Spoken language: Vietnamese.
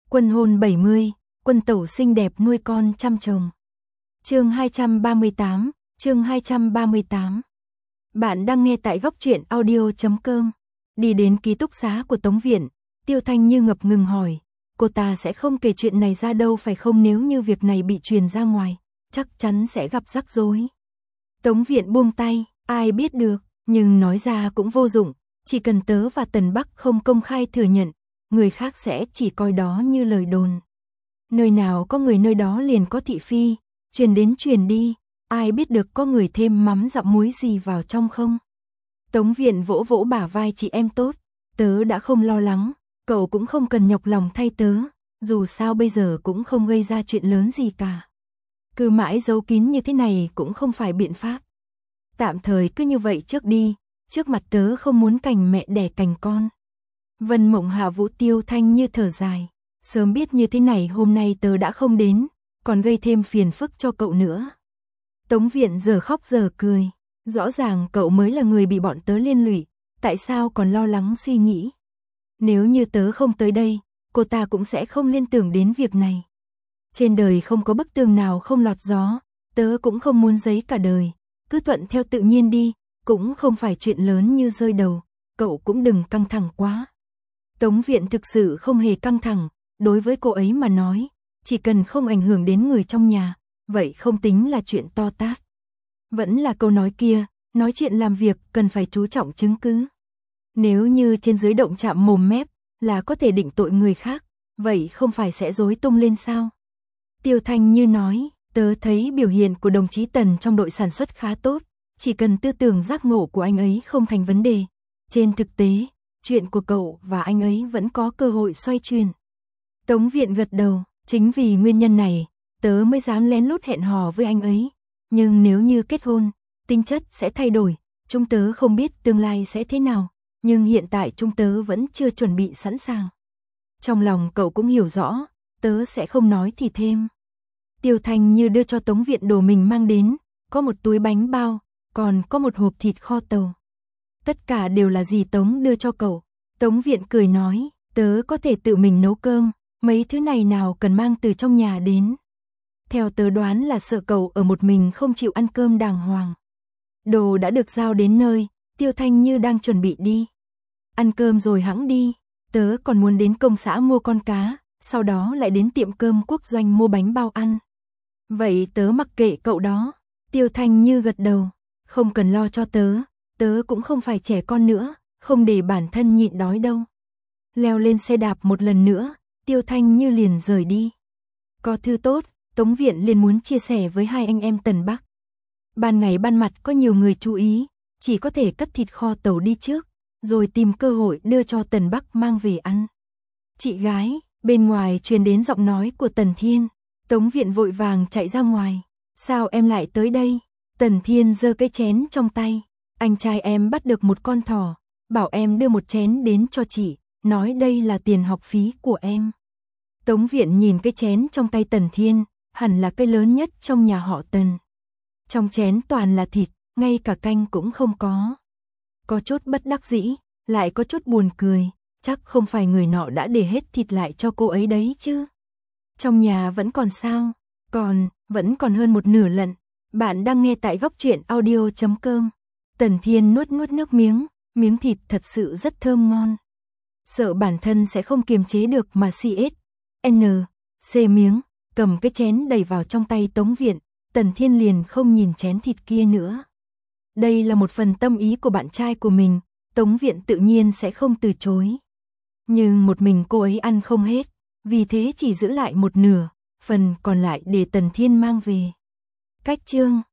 Quân hôn 70, quân tẩu xinh đẹp nuôi con chăm chồng. Chương 238, chương 238. Bạn đang nghe tại góc truyện audio.com. Đi đến ký túc xá của Tống Viện, Tiêu Thanh Như ngập ngừng hỏi, cô ta sẽ không kể chuyện này ra đâu phải không, nếu như việc này bị truyền ra ngoài, chắc chắn sẽ gặp rắc rối. Tống Viện buông tay, ai biết được, nhưng nói ra cũng vô dụng, chỉ cần tớ và Tần Bắc không công khai thừa nhận, người khác sẽ chỉ coi đó như lời đồn. Nơi nào có người nơi đó liền có thị phi, truyền đến truyền đi, ai biết được có người thêm mắm dặm muối gì vào trong không. Tống Viện vỗ vỗ bả vai chị em tốt, tớ đã không lo lắng, cậu cũng không cần nhọc lòng thay tớ, dù sao bây giờ cũng không gây ra chuyện lớn gì cả. Cứ mãi giấu kín như thế này cũng không phải biện pháp. Tạm thời cứ như vậy trước đi, trước mặt tớ không muốn cành mẹ đẻ cành con. Vân Mộng Hạ Vũ Tiêu Thanh Như thở dài, sớm biết như thế này hôm nay tớ đã không đến, còn gây thêm phiền phức cho cậu nữa. Tống Viện giờ khóc giờ cười, rõ ràng cậu mới là người bị bọn tớ liên lụy, tại sao còn lo lắng suy nghĩ. Nếu như tớ không tới đây, cô ta cũng sẽ không liên tưởng đến việc này. Trên đời không có bức tường nào không lọt gió, tớ cũng không muốn giấy cả đời, cứ thuận theo tự nhiên đi, cũng không phải chuyện lớn như rơi đầu, cậu cũng đừng căng thẳng quá. Tống Viện thực sự không hề căng thẳng, đối với cô ấy mà nói, chỉ cần không ảnh hưởng đến người trong nhà, vậy không tính là chuyện to tát. Vẫn là câu nói kia, nói chuyện làm việc cần phải chú trọng chứng cứ. Nếu như trên dưới động chạm mồm mép là có thể định tội người khác, vậy không phải sẽ rối tung lên sao? Tiêu Thanh Như nói, tớ thấy biểu hiện của đồng chí Tần trong đội sản xuất khá tốt, chỉ cần tư tưởng giác ngộ của anh ấy không thành vấn đề. Trên thực tế, chuyện của cậu và anh ấy vẫn có cơ hội xoay chuyển. Tống Viện gật đầu, chính vì nguyên nhân này, tớ mới dám lén lút hẹn hò với anh ấy. Nhưng nếu như kết hôn, tính chất sẽ thay đổi, chúng tớ không biết tương lai sẽ thế nào, nhưng hiện tại chúng tớ vẫn chưa chuẩn bị sẵn sàng. Trong lòng cậu cũng hiểu rõ, tớ sẽ không nói thì thêm. Tiêu Thanh Như đưa cho Tống Viện đồ mình mang đến, có một túi bánh bao, còn có một hộp thịt kho tàu. Tất cả đều là dì Tống đưa cho cậu. Tống Viện cười nói, tớ có thể tự mình nấu cơm, mấy thứ này nào cần mang từ trong nhà đến. Theo tớ đoán là sợ cậu ở một mình không chịu ăn cơm đàng hoàng. Đồ đã được giao đến nơi, Tiêu Thanh Như đang chuẩn bị đi. Ăn cơm rồi hẵng đi, tớ còn muốn đến công xã mua con cá, sau đó lại đến tiệm cơm Quốc Doanh mua bánh bao ăn. Vậy tớ mặc kệ cậu đó. Tiêu Thanh Như gật đầu, không cần lo cho tớ, tớ cũng không phải trẻ con nữa, không để bản thân nhịn đói đâu. Leo lên xe đạp một lần nữa, Tiêu Thanh Như liền rời đi. Có thư tốt, Tống Viện liền muốn chia sẻ với hai anh em Tần Bắc. Ban ngày ban mặt có nhiều người chú ý, chỉ có thể cất thịt kho tàu đi trước, rồi tìm cơ hội đưa cho Tần Bắc mang về ăn. Chị gái, bên ngoài truyền đến giọng nói của Tần Thiên. Tống Viện vội vàng chạy ra ngoài. Sao em lại tới đây? Tần Thiên giơ cái chén trong tay. Anh trai em bắt được một con thỏ, bảo em đưa một chén đến cho chị, nói đây là tiền học phí của em. Tống Viện nhìn cái chén trong tay Tần Thiên, hẳn là cái lớn nhất trong nhà họ Tần. Trong chén toàn là thịt, ngay cả canh cũng không có. Có chút bất đắc dĩ, lại có chút buồn cười, chắc không phải người nọ đã để hết thịt lại cho cô ấy đấy chứ. Trong nhà vẫn còn sao? Vẫn còn hơn một nửa lận. Bạn đang nghe tại góc truyện audio.com. Tần Thiên nuốt nước miếng thịt thật sự rất thơm ngon. Sợ bản thân sẽ không kiềm chế được mà C miếng, cầm cái chén đầy vào trong tay Tống Viện, Tần Thiên liền không nhìn chén thịt kia nữa. Đây là một phần tâm ý của bạn trai của mình, Tống Viện tự nhiên sẽ không từ chối. Nhưng một mình cô ấy ăn không hết, vì thế chỉ giữ lại một nửa, phần còn lại để Tần Thiên mang về. Cách chương